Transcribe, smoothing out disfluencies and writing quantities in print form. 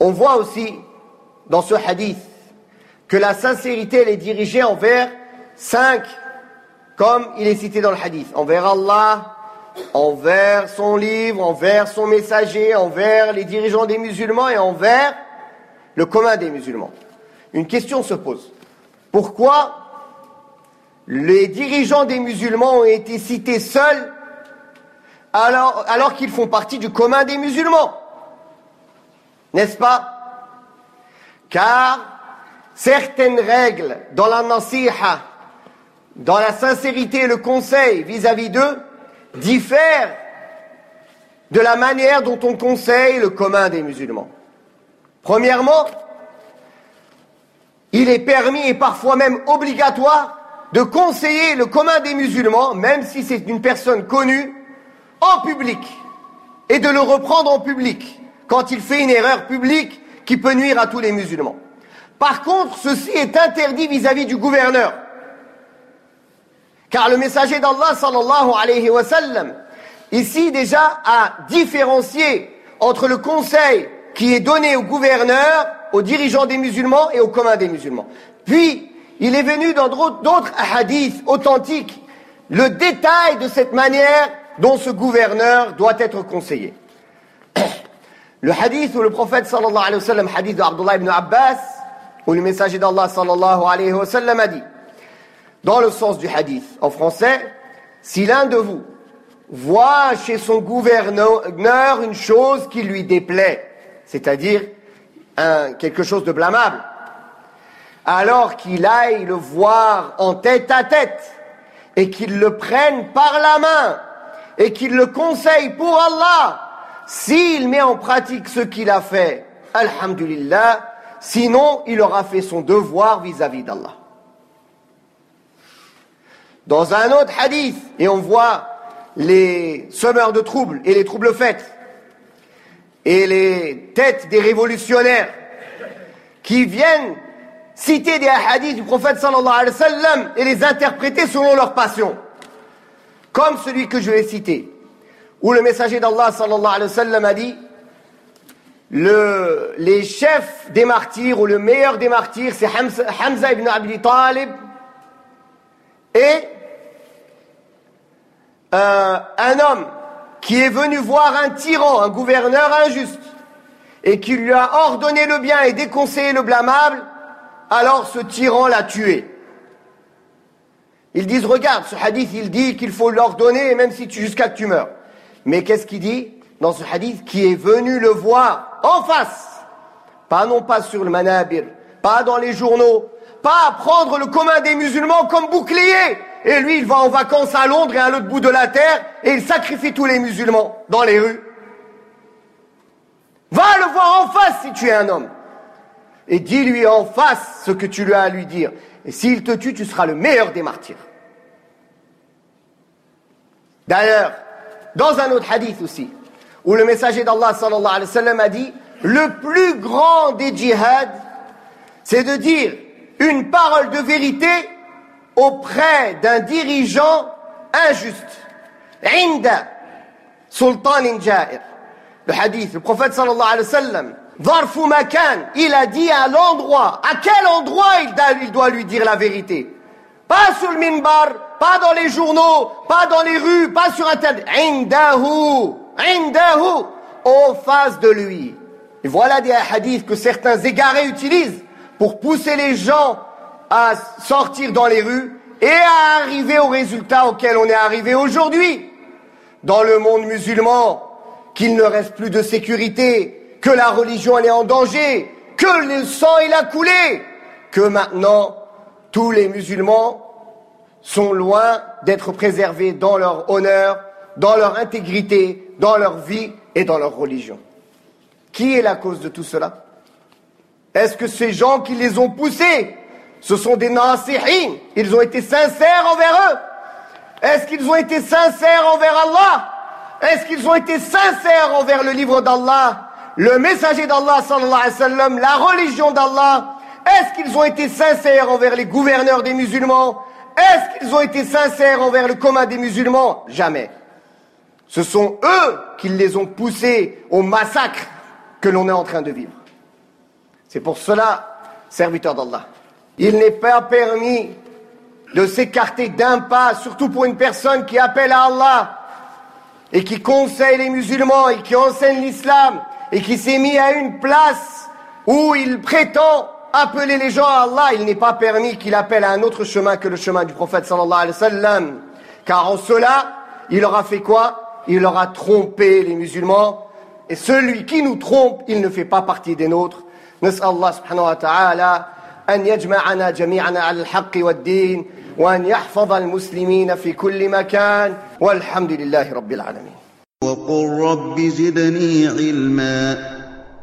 On voit aussi dans ce hadith que la sincérité elle est dirigée envers 5, comme il est cité dans le hadith, envers Allah, envers son livre, envers son messager, envers les dirigeants des musulmans et envers le commun des musulmans. Une question se pose. Pourquoi les dirigeants des musulmans ont été cités seuls alors qu'ils font partie du commun des musulmans? N'est-ce pas? Car certaines règles dans la nasiha, dans la sincérité et le conseil vis-à-vis d'eux, diffèrent de la manière dont on conseille le commun des musulmans. Premièrement, il est permis et parfois même obligatoire de conseiller le commun des musulmans, même si c'est une personne connue, en public, et de le reprendre en public, quand il fait une erreur publique qui peut nuire à tous les musulmans. Par contre, ceci est interdit vis-à-vis du gouverneur. Car le messager d'Allah, sallallahu alayhi wa sallam, ici déjà a différencié entre le conseil qui est donné au gouverneur, aux dirigeants des musulmans et au commun des musulmans. Puis, il est venu dans d'autres hadiths authentiques le détail de cette manière dont ce gouverneur doit être conseillé. Le hadith où le prophète sallallahu alayhi wa sallam, hadith de Abdullah ibn Abbas, où le messager d'Allah sallallahu alayhi wa sallam a dit, dans le sens du hadith, en français, si l'un de vous voit chez son gouverneur une chose qui lui déplaît, c'est-à-dire quelque chose de blâmable, alors qu'il aille le voir en tête à tête et qu'il le prenne par la main et qu'il le conseille pour Allah, s'il met en pratique ce qu'il a fait, alhamdulillah, sinon il aura fait son devoir vis-à-vis d'Allah. Dans un autre hadith, et on voit les semeurs de troubles et les troubles faits, et les têtes des révolutionnaires qui viennent citer des hadiths du prophète sallallahu alayhi wa sallam et les interpréter selon leur passion. Comme celui que je vais citer, où le messager d'Allah sallallahu alayhi wa sallam a dit les chefs des martyrs, ou le meilleur des martyrs, c'est Hamza ibn Abi Talib, et un homme qui est venu voir un tyran, un gouverneur injuste, et qui lui a ordonné le bien et déconseillé le blâmable, alors ce tyran l'a tué. Ils disent, regarde, ce hadith, il dit qu'il faut l'ordonner, même si jusqu'à que tu meurs. Mais qu'est-ce qu'il dit dans ce hadith? Qui est venu le voir en face, pas non pas sur le manabir, pas dans les journaux, pas à prendre le commun des musulmans comme bouclier. Et lui, il va en vacances à Londres et à l'autre bout de la terre, et il sacrifie tous les musulmans dans les rues. Va le voir en face si tu es un homme. Et dis-lui en face ce que tu lui as à lui dire. Et s'il te tue, tu seras le meilleur des martyrs. D'ailleurs, dans un autre hadith aussi, où le messager d'Allah sallallahu alayhi wa sallam a dit, le plus grand des djihad, c'est de dire une parole de vérité auprès d'un dirigeant injuste. Inda sultanin ja'ir. Le hadith, le prophète sallallahu alayhi wa sallam, Dharfu makan, il a dit à l'endroit. À quel endroit il doit lui dire la vérité? Pas sur le minbar, pas dans les journaux, pas dans les rues, pas sur Internet. Indahu, en face de lui. Et voilà des hadiths que certains égarés utilisent pour pousser les gens à sortir dans les rues et à arriver au résultat auquel on est arrivé aujourd'hui. Dans le monde musulman, qu'il ne reste plus de sécurité, que la religion elle est en danger, que le sang il a coulé, que maintenant tous les musulmans sont loin d'être préservés dans leur honneur, dans leur intégrité, dans leur vie et dans leur religion. Qui est la cause de tout cela? Est-ce que ces gens qui les ont poussés, ce sont des nasihin? Ils ont été sincères envers eux? Est-ce qu'ils ont été sincères envers Allah? Est-ce qu'ils ont été sincères envers le livre d'Allah, le messager d'Allah sallallahu alayhi wa sallam, la religion d'Allah? Est-ce qu'ils ont été sincères envers les gouverneurs des musulmans? Est-ce qu'ils ont été sincères envers le commun des musulmans? Jamais. Ce sont eux qui les ont poussés au massacre que l'on est en train de vivre. C'est pour cela, serviteur d'Allah, il n'est pas permis de s'écarter d'un pas, surtout pour une personne qui appelle à Allah et qui conseille les musulmans et qui enseigne l'islam et qui s'est mis à une place où il prétend appeler les gens à Allah. Il n'est pas permis qu'il appelle à un autre chemin que le chemin du prophète sallallahu alayhi wa sallam. Car en cela, il aura fait quoi? Il aura trompé les musulmans. Et celui qui nous trompe, il ne fait pas partie des nôtres. نسأل الله سبحانه وتعالى أن يجمعنا جميعا على الحق والدين وأن يحفظ المسلمين في كل مكان والحمد لله رب العالمين. وقل رب زدني علما